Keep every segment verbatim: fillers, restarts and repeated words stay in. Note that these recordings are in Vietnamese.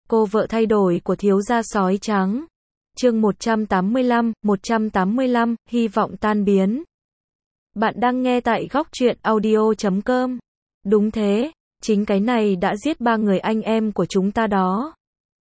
Cô vợ thay đổi của thiếu gia sói trắng. Chương một trăm tám mươi lăm, một trăm tám mươi lăm, hy vọng tan biến. Bạn đang nghe tại góc truyện audio chấm com. Đúng thế, chính cái này đã giết ba người anh em của chúng ta đó.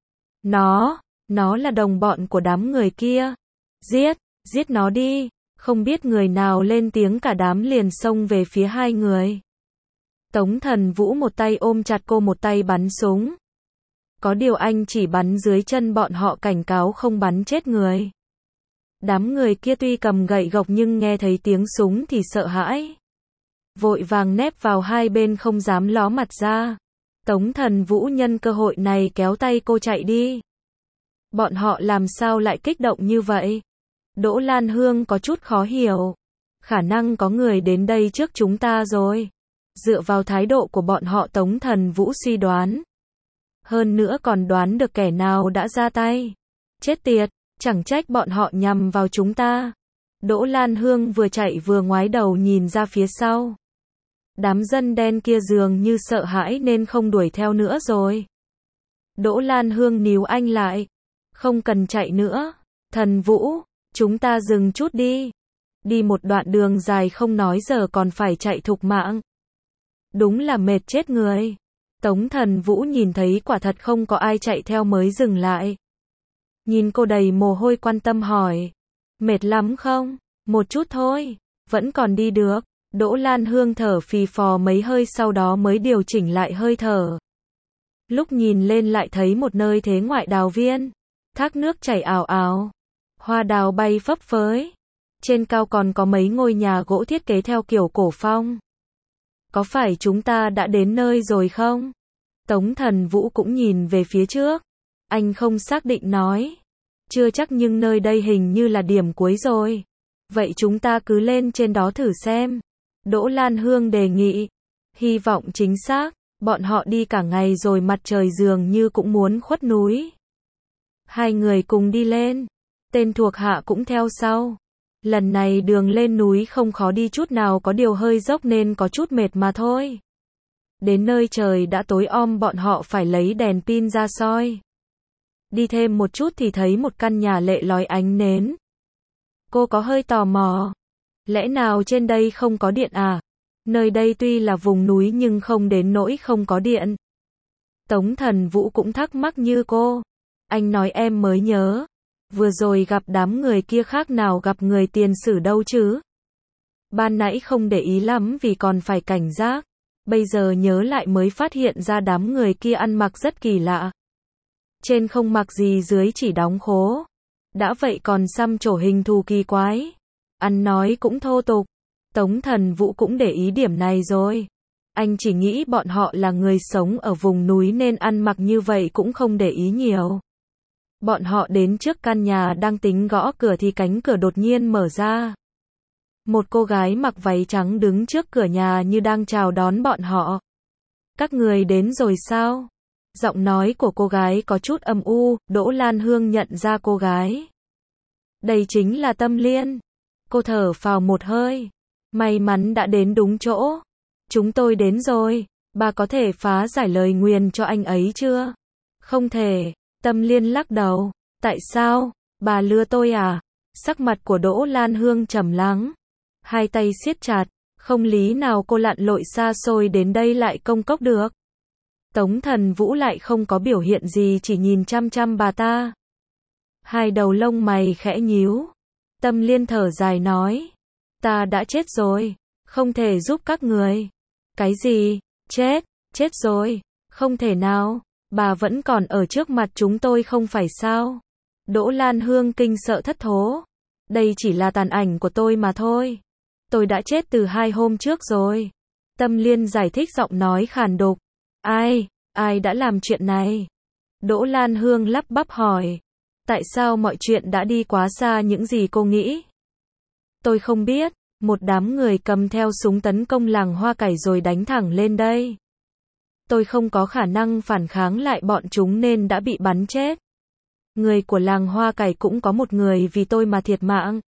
Nó, nó là đồng bọn của đám người kia. Giết, giết nó đi. Không biết người nào lên tiếng, cả đám liền xông về phía hai người. Tống Thần Vũ một tay ôm chặt cô, một tay bắn súng. Có điều anh chỉ bắn dưới chân bọn họ, cảnh cáo không bắn chết người. Đám người kia tuy cầm gậy gộc nhưng nghe thấy tiếng súng thì sợ hãi. Vội vàng nép vào hai bên không dám ló mặt ra. Tống Thần Vũ nhân cơ hội này kéo tay cô chạy đi. Bọn họ làm sao lại kích động như vậy? Đỗ Lan Hương có chút khó hiểu. Khả năng có người đến đây trước chúng ta rồi. Dựa vào thái độ của bọn họ, Tống Thần Vũ suy đoán. Hơn nữa còn đoán được kẻ nào đã ra tay. Chết tiệt, chẳng trách bọn họ nhằm vào chúng ta. Đỗ Lan Hương vừa chạy vừa ngoái đầu nhìn ra phía sau. Đám dân đen kia dường như sợ hãi nên không đuổi theo nữa rồi. Đỗ Lan Hương níu anh lại. Không cần chạy nữa. Thần Vũ, chúng ta dừng chút đi. Đi một đoạn đường dài không nói giờ còn phải chạy thục mạng. Đúng là mệt chết người. Tống Thần Vũ nhìn thấy quả thật không có ai chạy theo mới dừng lại. Nhìn cô đầy mồ hôi quan tâm hỏi. Mệt lắm không? Một chút thôi. Vẫn còn đi được. Đỗ Lan Hương thở phì phò mấy hơi sau đó mới điều chỉnh lại hơi thở. Lúc nhìn lên lại thấy một nơi thế ngoại đào viên. Thác nước chảy ào ào. Hoa đào bay phấp phới. Trên cao còn có mấy ngôi nhà gỗ thiết kế theo kiểu cổ phong. Có phải chúng ta đã đến nơi rồi không? Tống Thần Vũ cũng nhìn về phía trước. Anh không xác định nói. Chưa chắc nhưng nơi đây hình như là điểm cuối rồi. Vậy chúng ta cứ lên trên đó thử xem. Đỗ Lan Hương đề nghị. Hy vọng chính xác. Bọn họ đi cả ngày rồi mặt trời dường như cũng muốn khuất núi. Hai người cùng đi lên. Tên thuộc hạ cũng theo sau. Lần này đường lên núi không khó đi chút nào, có điều hơi dốc nên có chút mệt mà thôi. Đến nơi trời đã tối om, bọn họ phải lấy đèn pin ra soi. Đi thêm một chút thì thấy một căn nhà lệ lói ánh nến. Cô có hơi tò mò. Lẽ nào trên đây không có điện à? Nơi đây tuy là vùng núi nhưng không đến nỗi không có điện. Tống Thần Vũ cũng thắc mắc như cô. Anh nói em mới nhớ. Vừa rồi gặp đám người kia khác nào gặp người tiền sử đâu chứ. Ban nãy không để ý lắm vì còn phải cảnh giác. Bây giờ nhớ lại mới phát hiện ra đám người kia ăn mặc rất kỳ lạ. Trên không mặc gì, dưới chỉ đóng khố. Đã vậy còn xăm trổ hình thù kỳ quái. Ăn nói cũng thô tục. Tống Thần Vũ cũng để ý điểm này rồi. Anh chỉ nghĩ bọn họ là người sống ở vùng núi nên ăn mặc như vậy cũng không để ý nhiều. Bọn họ đến trước căn nhà đang tính gõ cửa thì cánh cửa đột nhiên mở ra. Một cô gái mặc váy trắng đứng trước cửa nhà như đang chào đón bọn họ. Các người đến rồi sao? Giọng nói của cô gái có chút âm u. Đỗ Lan Hương nhận ra cô gái. Đây chính là Tâm Liên. Cô thở phào một hơi. May mắn đã đến đúng chỗ. Chúng tôi đến rồi. Bà có thể phá giải lời nguyền cho anh ấy chưa? Không thể. Tâm Liên lắc đầu. Tại sao? Bà lừa tôi à? Sắc mặt của Đỗ Lan Hương trầm lắng. Hai tay siết chặt. Không lý nào cô lặn lội xa xôi đến đây lại công cốc được. Tống Thần Vũ lại không có biểu hiện gì, chỉ nhìn chăm chăm bà ta. Hai đầu lông mày khẽ nhíu. Tâm Liên thở dài nói. Ta đã chết rồi. Không thể giúp các người. Cái gì? Chết? Chết rồi? Không thể nào. Bà vẫn còn ở trước mặt chúng tôi không phải sao? Đỗ Lan Hương kinh sợ thất thố. Đây chỉ là tàn ảnh của tôi mà thôi. Tôi đã chết từ hai hôm trước rồi. Tâm Liên giải thích, giọng nói khàn đục. Ai? Ai đã làm chuyện này? Đỗ Lan Hương lắp bắp hỏi. Tại sao mọi chuyện đã đi quá xa những gì cô nghĩ? Tôi không biết. Một đám người cầm theo súng tấn công làng Hoa Cải rồi đánh thẳng lên đây. Tôi không có khả năng phản kháng lại bọn chúng nên đã bị bắn chết. Người của làng Hoa Cải cũng có một người vì tôi mà thiệt mạng.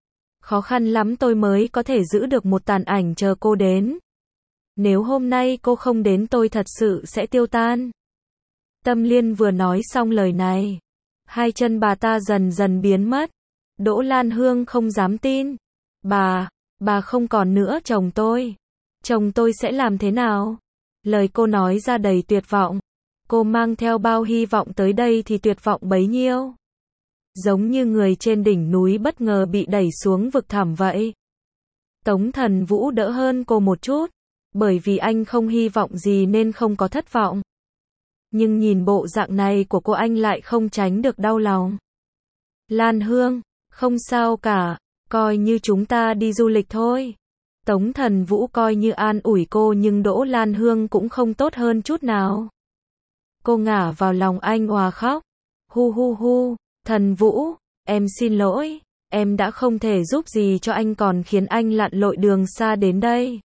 Khó khăn lắm tôi mới có thể giữ được một tàn ảnh chờ cô đến. Nếu hôm nay cô không đến tôi thật sự sẽ tiêu tan. Tâm Liên vừa nói xong lời này, hai chân bà ta dần dần biến mất. Đỗ Lan Hương không dám tin. Bà, bà không còn nữa chồng tôi. Chồng tôi sẽ làm thế nào? Lời cô nói ra đầy tuyệt vọng. Cô mang theo bao hy vọng tới đây thì tuyệt vọng bấy nhiêu. Giống như người trên đỉnh núi bất ngờ bị đẩy xuống vực thẳm vậy. Tống Thần Vũ đỡ hơn cô một chút, bởi vì anh không hy vọng gì nên không có thất vọng. Nhưng nhìn bộ dạng này của cô anh lại không tránh được đau lòng. Lan Hương, không sao cả, coi như chúng ta đi du lịch thôi. Tống Thần Vũ coi như an ủi cô nhưng Đỗ Lan Hương cũng không tốt hơn chút nào. Cô ngả vào lòng anh òa khóc. Hu hu hu, Thần Vũ, em xin lỗi, em đã không thể giúp gì cho anh còn khiến anh lặn lội đường xa đến đây.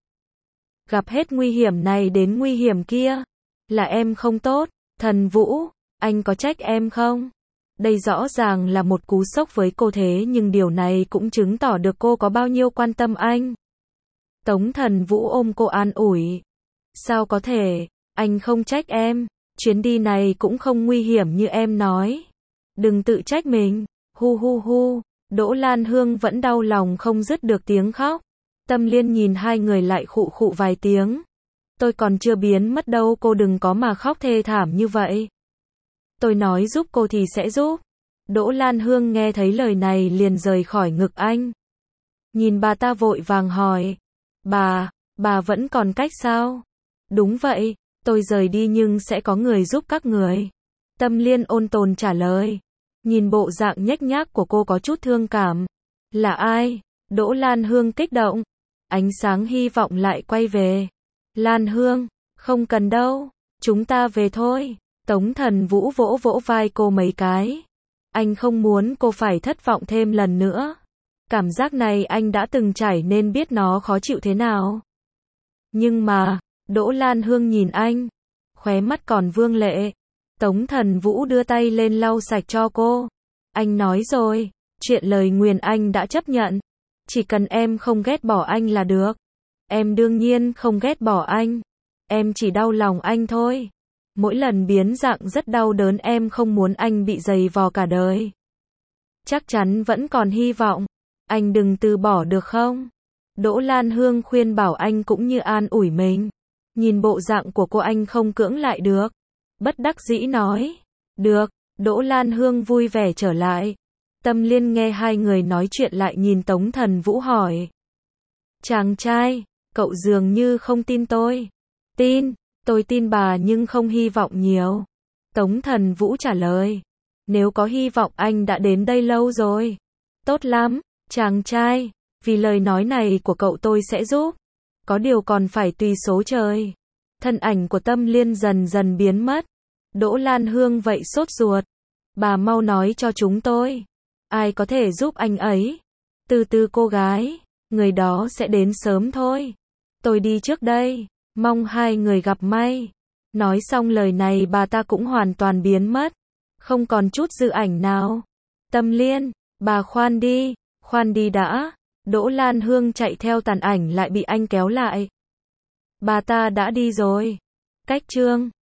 Gặp hết nguy hiểm này đến nguy hiểm kia, là em không tốt. Thần Vũ, anh có trách em không? Đây rõ ràng là một cú sốc với cô thế nhưng điều này cũng chứng tỏ được cô có bao nhiêu quan tâm anh. Tống Thần Vũ ôm cô an ủi. Sao có thể, anh không trách em, chuyến đi này cũng không nguy hiểm như em nói. Đừng tự trách mình, hu hu hu, Đỗ Lan Hương vẫn đau lòng không dứt được tiếng khóc. Tâm Liên nhìn hai người lại khụ khụ vài tiếng. Tôi còn chưa biến mất đâu, cô đừng có mà khóc thê thảm như vậy. Tôi nói giúp cô thì sẽ giúp. Đỗ Lan Hương nghe thấy lời này liền rời khỏi ngực anh. Nhìn bà ta vội vàng hỏi. Bà, bà vẫn còn cách sao? Đúng vậy, tôi rời đi nhưng sẽ có người giúp các người. Tâm Liên ôn tồn trả lời. Nhìn bộ dạng nhếch nhác của cô có chút thương cảm. Là ai? Đỗ Lan Hương kích động. Ánh sáng hy vọng lại quay về. Lan Hương, không cần đâu, chúng ta về thôi. Tống Thần Vũ vỗ vỗ vai cô mấy cái. Anh không muốn cô phải thất vọng thêm lần nữa. Cảm giác này anh đã từng trải nên biết nó khó chịu thế nào. Nhưng mà, Đỗ Lan Hương nhìn anh, khóe mắt còn vương lệ. Tống Thần Vũ đưa tay lên lau sạch cho cô. Anh nói rồi, chuyện lời nguyền anh đã chấp nhận. Chỉ cần em không ghét bỏ anh là được. Em đương nhiên không ghét bỏ anh. Em chỉ đau lòng anh thôi. Mỗi lần biến dạng rất đau đớn, em không muốn anh bị giày vò cả đời. Chắc chắn vẫn còn hy vọng. Anh đừng từ bỏ được không? Đỗ Lan Hương khuyên bảo anh cũng như an ủi mình. Nhìn bộ dạng của cô anh không cưỡng lại được. Bất đắc dĩ nói. Được, Đỗ Lan Hương vui vẻ trở lại. Tâm Liên nghe hai người nói chuyện lại nhìn Tống Thần Vũ hỏi. Chàng trai, cậu dường như không tin tôi. Tin, tôi tin bà nhưng không hy vọng nhiều. Tống Thần Vũ trả lời. Nếu có hy vọng anh đã đến đây lâu rồi. Tốt lắm, chàng trai, vì lời nói này của cậu tôi sẽ giúp. Có điều còn phải tùy số trời. Thân ảnh của Tâm Liên dần dần biến mất. Đỗ Lan Hương vậy sốt ruột. Bà mau nói cho chúng tôi. Ai có thể giúp anh ấy? Từ từ cô gái, người đó sẽ đến sớm thôi. Tôi đi trước đây, mong hai người gặp may. Nói xong lời này bà ta cũng hoàn toàn biến mất. Không còn chút dư ảnh nào. Tâm Liên, bà khoan đi, khoan đi đã. Đỗ Lan Hương chạy theo tàn ảnh lại bị anh kéo lại. Bà ta đã đi rồi. Cách chương